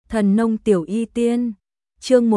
Thần nông tiểu y tiên, chương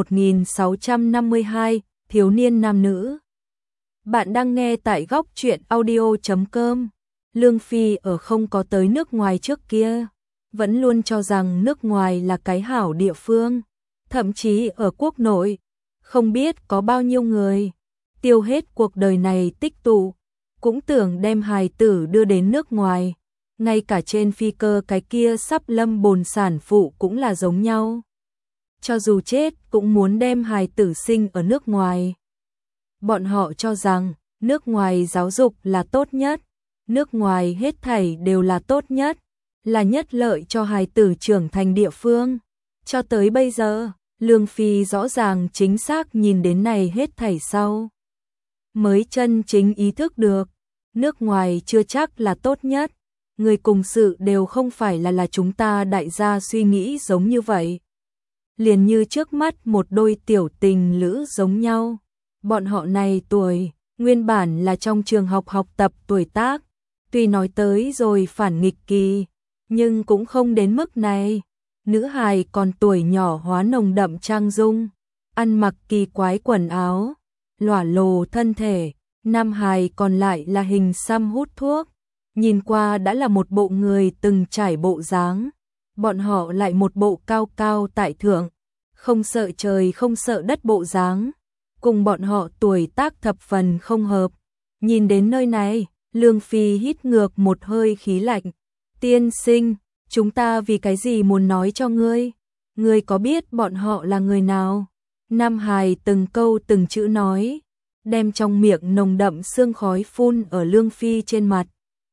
1652, thiếu niên nam nữ. Bạn đang nghe tại góc truyện audio.com. Lương Phi ở không có tới nước ngoài trước kia, vẫn luôn cho rằng nước ngoài là cái hảo địa phương, thậm chí ở quốc nội, không biết có bao nhiêu người tiêu hết cuộc đời này tích tụ, cũng tưởng đem hài tử đưa đến nước ngoài. Ngay cả trên phi cơ cái kia sắp lâm bồn sản phụ cũng là giống nhau. Cho dù chết cũng muốn đem hài tử sinh ở nước ngoài. Bọn họ cho rằng nước ngoài giáo dục là tốt nhất, nước ngoài hết thảy đều là tốt nhất, là nhất lợi cho hài tử trưởng thành địa phương. Cho tới bây giờ, Lương Phi rõ ràng chính xác nhìn đến này hết thảy sau, mới chân chính ý thức được, nước ngoài chưa chắc là tốt nhất. Người cùng sự đều không phải là chúng ta đại gia suy nghĩ giống như vậy. Liền như trước mắt một đôi tiểu tình lữ giống nhau. Bọn họ này tuổi, nguyên bản là trong trường học học tập tuổi tác, tuy nói tới rồi phản nghịch kỳ, nhưng cũng không đến mức này. Nữ hài còn tuổi nhỏ hóa nồng đậm trang dung, ăn mặc kỳ quái quần áo, lỏa lồ thân thể, nam hài còn lại là hình xăm hút thuốc. Nhìn qua đã là một bộ người từng trải bộ dáng, bọn họ lại một bộ cao cao tại thượng, không sợ trời không sợ đất bộ dáng, cùng bọn họ tuổi tác thập phần không hợp. Nhìn đến nơi này, Lương Phi hít ngược một hơi khí lạnh. Tiên sinh, chúng ta vì cái gì muốn nói cho ngươi? Ngươi có biết bọn họ là người nào? Nam hài từng câu từng chữ nói, đem trong miệng nồng đậm sương khói phun ở Lương Phi trên mặt.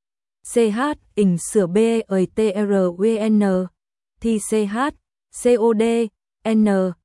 CH, ỉnh sửa B, ơi TRWN, thì CH, COD, N,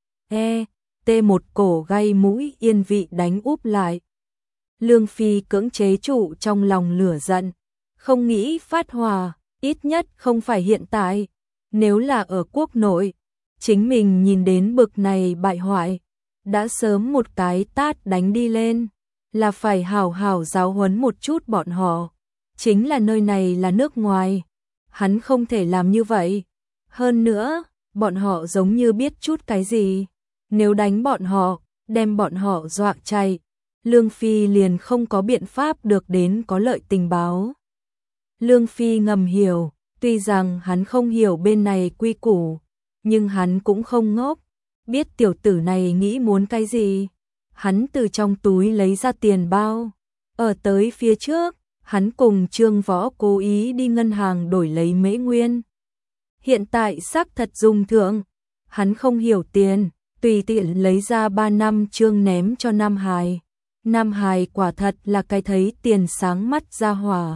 E, T một cổ gai mũi yên vị đánh úp lại. Lương Phi cưỡng chế trụ trong lòng lửa giận, không nghĩ phát hỏa, ít nhất không phải hiện tại. Nếu là ở quốc nội, chính mình nhìn đến bực này bại hoại, đã sớm một cái tát đánh đi lên, là phải hảo hảo giáo huấn một chút bọn họ. Chính là nơi này là nước ngoài, hắn không thể làm như vậy. Hơn nữa, bọn họ giống như biết chút cái gì. Nếu đánh bọn họ, đem bọn họ dọa chạy, Lương Phi liền không có biện pháp được đến có lợi tình báo. Lương Phi ngầm hiểu, tuy rằng hắn không hiểu bên này quy củ, nhưng hắn cũng không ngốc, biết tiểu tử này nghĩ muốn cái gì. Hắn từ trong túi lấy ra tiền bao, ở tới phía trước, hắn cùng Trương Võ cố ý đi ngân hàng đổi lấy mễ nguyên. Hiện tại xác thật dùng thượng, hắn không hiểu tiền, tùy tiện lấy ra 3 năm trương ném cho Nam Hải. Nam Hải quả thật là cái thấy tiền sáng mắt ra hỏa.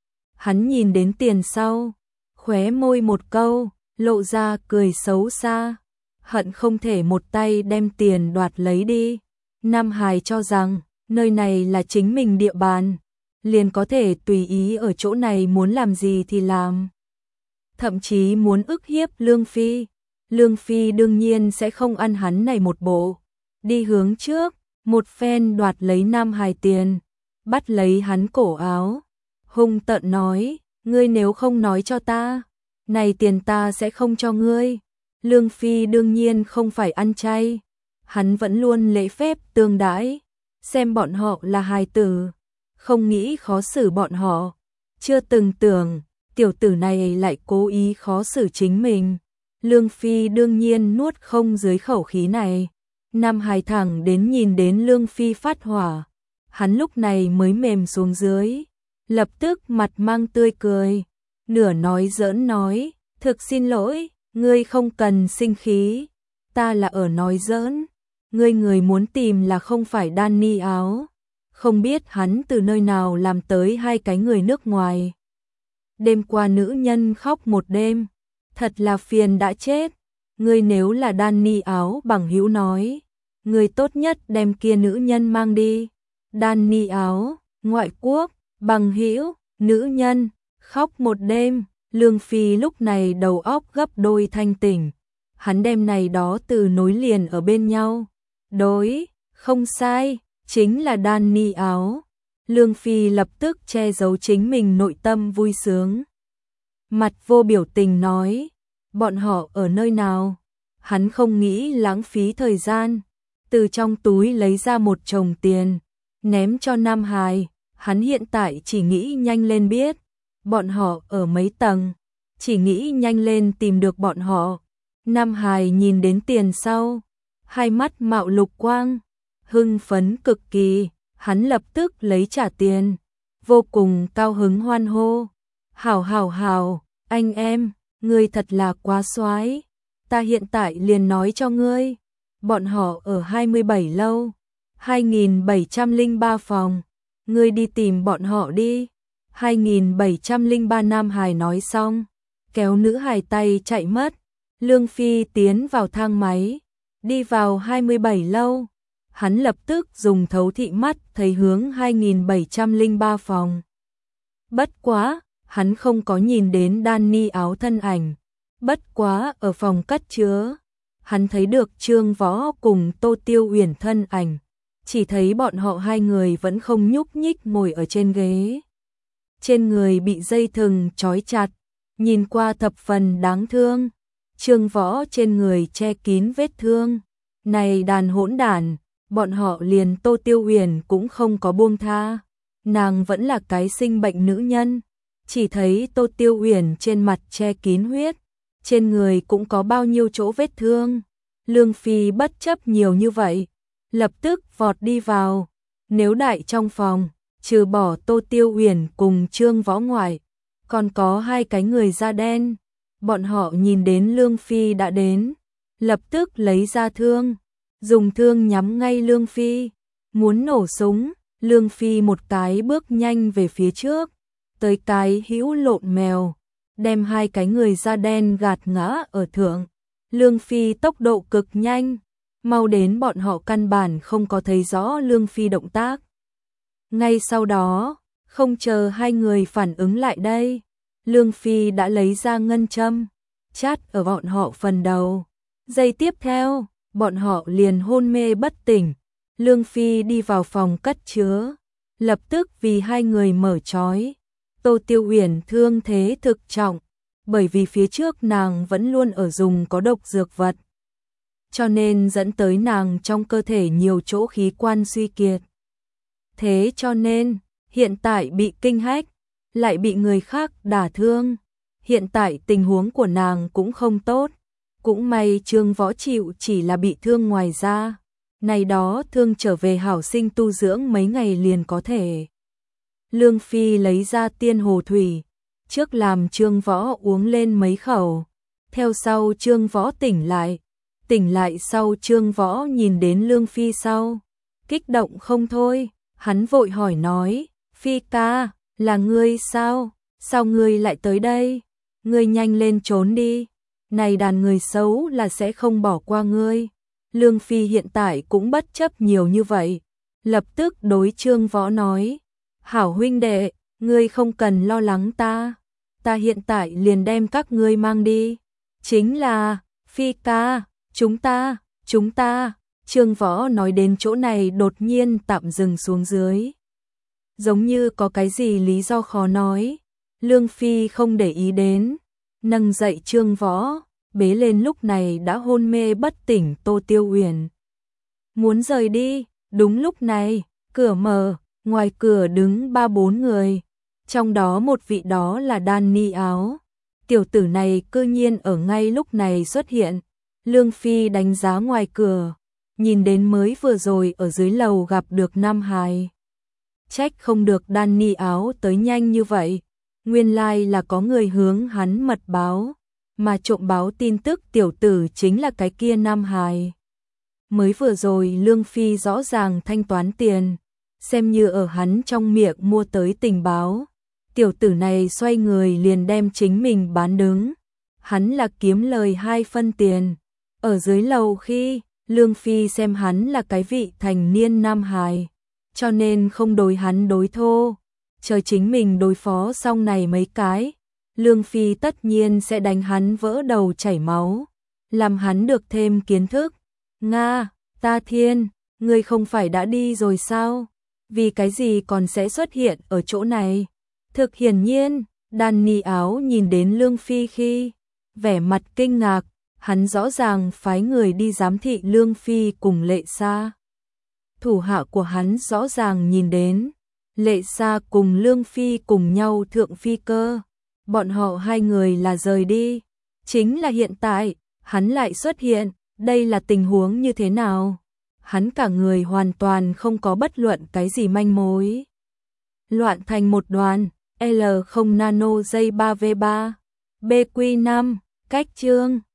Hắn nhìn đến tiền sau, khóe môi một câu, lộ ra cười xấu xa, hận không thể một tay đem tiền đoạt lấy đi. Nam Hải cho rằng, nơi này là chính mình địa bàn, liền có thể tùy ý ở chỗ này muốn làm gì thì làm. Thậm chí muốn ức hiếp Lương Phi. Lương Phi đương nhiên sẽ không ăn hắn này một bộ. Đi hướng trước, một phen đoạt lấy Nam Hải tiền, bắt lấy hắn cổ áo, hung tợn nói, ngươi nếu không nói cho ta, này tiền ta sẽ không cho ngươi. Lương Phi đương nhiên không phải ăn chay, hắn vẫn luôn lễ phép tương đãi, xem bọn họ là hài tử, không nghĩ khó xử bọn họ, chưa từng tưởng tiểu tử này lại cố ý khó xử chính mình. Lương Phi đương nhiên nuốt không dưới khẩu khí này. Nam Hải thẳng đến nhìn đến Lương Phi phát hỏa, hắn lúc này mới mềm xuống dưới, lập tức mặt mang tươi cười, nửa nói giỡn nói, thực xin lỗi, ngươi không cần sinh khí, ta là ở nói giỡn, ngươi người muốn tìm là không phải Danny áo. Không biết hắn từ nơi nào làm tới 2 cái người nước ngoài. Đêm qua nữ nhân khóc một đêm, thật là phiền đã chết. Ngươi nếu là Danny áo bằng hữu nói, ngươi tốt nhất đem kia nữ nhân mang đi. Danny áo, ngoại quốc, bằng hữu, nữ nhân, khóc một đêm. Lương Phi lúc này đầu óc gấp đôi thanh tỉnh. Hắn đem này đó từ nối liền ở bên nhau. Đối, không sai. Chính là Danny áo. Lương Phi lập tức che giấu chính mình nội tâm vui sướng. Mặt vô biểu tình nói, bọn họ ở nơi nào? hắn không nghĩ lãng phí thời gian, từ trong túi lấy ra một chồng tiền, ném cho Nam Hải, hắn hiện tại chỉ nghĩ nhanh lên biết bọn họ ở mấy tầng, chỉ nghĩ nhanh lên tìm được bọn họ. Nam Hải nhìn đến tiền sau, hai mắt mạo lục quang, hưng phấn cực kỳ, hắn lập tức lấy trả tiền, vô cùng cao hứng hoan hô. Hảo hảo hảo, anh em, ngươi thật là quá soái, ta hiện tại liền nói cho ngươi, bọn họ ở 27 lâu, 2703 phòng, ngươi đi tìm bọn họ đi. 2703 Nam Hải nói xong, kéo nữ hài tay chạy mất. Lương Phi tiến vào thang máy, đi vào 27 lâu, hắn lập tức dùng thấu thị mắt thấy hướng 2703 phòng. Bất quá, hắn không có nhìn đến Danny áo thân ảnh, bất quá ở phòng cất chứa, hắn thấy được Trương Võ cùng Tô Tiêu Uyển thân ảnh, chỉ thấy bọn họ hai người vẫn không nhúc nhích ngồi ở trên ghế. Trên người bị dây thừng trói chặt, nhìn qua thập phần đáng thương. Trương Võ trên người che kín vết thương. Này đàn hỗn đản, bọn họ liền Tô Tiêu Uyển cũng không có buông tha. Nàng vẫn là cái sinh bệnh nữ nhân. Chỉ thấy Tô Tiêu Uyển trên mặt che kín huyết, trên người cũng có bao nhiêu chỗ vết thương. Lương Phi bất chấp nhiều như vậy, lập tức vọt đi vào. Nếu đại trong phòng, trừ bỏ Tô Tiêu Uyển cùng Trương Võ ngoại, còn có hai cái người da đen. Bọn họ nhìn đến Lương Phi đã đến, lập tức lấy ra thương, dùng thương nhắm ngay Lương Phi, muốn nổ súng. Lương Phi một cái bước nhanh về phía trước, tới cái hữu lộn mèo, đem hai cái người da đen gạt ngã ở thượng. Lương Phi tốc độ cực nhanh, mau đến bọn họ căn bản không có thấy rõ Lương Phi động tác. Ngay sau đó, không chờ hai người phản ứng lại đây, Lương Phi đã lấy ra ngân châm, chát ở bọn họ phần đầu. Giây tiếp theo, bọn họ liền hôn mê bất tỉnh. Lương Phi đi vào phòng cất chứa, lập tức vì hai người mở trói. Tô Tiêu Uyển thương thế thực trọng, bởi vì phía trước nàng vẫn luôn ở dùng có độc dược vật, cho nên dẫn tới nàng trong cơ thể nhiều chỗ khí quan suy kiệt. Thế cho nên, hiện tại bị kinh hách, lại bị người khác đả thương. Hiện tại tình huống của nàng cũng không tốt. Cũng may Trương Võ chịu chỉ là bị thương ngoài da. Này đó thương trở về hảo sinh tu dưỡng mấy ngày liền có thể. Lương Phi lấy ra tiên hồ thủy, trước làm Trương Võ uống lên mấy khẩu. Theo sau Trương Võ tỉnh lại sau Trương Võ nhìn đến Lương Phi sau, kích động không thôi, hắn vội hỏi nói, Phi ca, là ngươi sao? Sao ngươi lại tới đây? Ngươi nhanh lên trốn đi, này đàn người xấu là sẽ không bỏ qua ngươi. Lương Phi hiện tại cũng bất chấp nhiều như vậy, lập tức đối Trương Võ nói, hảo huynh đệ, ngươi không cần lo lắng ta hiện tại liền đem các ngươi mang đi. Chính là, Phi ca, chúng ta, Trương Võ nói đến chỗ này đột nhiên tạm dừng xuống dưới. Giống như có cái gì lý do khó nói, Lương Phi không để ý đến, nâng dậy Trương Võ, bế lên lúc này đã hôn mê bất tỉnh Tô Tiêu Uyển. Muốn rời đi, đúng lúc này, cửa mở, ngoài cửa đứng 3-4 người, trong đó một vị đó là Danny áo. Tiểu tử này cư nhiên ở ngay lúc này xuất hiện. Lương Phi đánh giá ngoài cửa, nhìn đến mới vừa rồi ở dưới lầu gặp được Nam Hải. Trách không được Danny áo tới nhanh như vậy, nguyên lai là có người hướng hắn mật báo, mà trộm báo tin tức tiểu tử chính là cái kia Nam Hải. Mới vừa rồi Lương Phi rõ ràng thanh toán tiền, xem như ở hắn trong miệng mua tới tình báo. Tiểu tử này xoay người liền đem chính mình bán đứng, hắn là kiếm lời 2 phân tiền. Ở dưới lầu khi Lương Phi xem hắn là cái vị thành niên Nam Hải, cho nên không đối hắn đối thô, chờ chính mình đối phó xong này mấy cái, Lương Phi tất nhiên sẽ đánh hắn vỡ đầu chảy máu, làm hắn được thêm kiến thức. Nga, Ta Thiên, ngươi không phải đã đi rồi sao? Vì cái gì còn sẽ xuất hiện ở chỗ này? Thực hiển nhiên, Danny áo nhìn đến Lương Phi khi vẻ mặt kinh ngạc, hắn rõ ràng phái người đi giám thị Lương Phi cùng Lệ Sa. Thủ hạ của hắn rõ ràng nhìn đến, Lệ Sa cùng Lương Phi cùng nhau thượng phi cơ, bọn họ hai người là rời đi, chính là hiện tại, hắn lại xuất hiện, đây là tình huống như thế nào? Hắn cả người hoàn toàn không có bất luận cái gì manh mối. Loạn thành một đoàn, L0 nano dây 3v3, BQ5, cách chương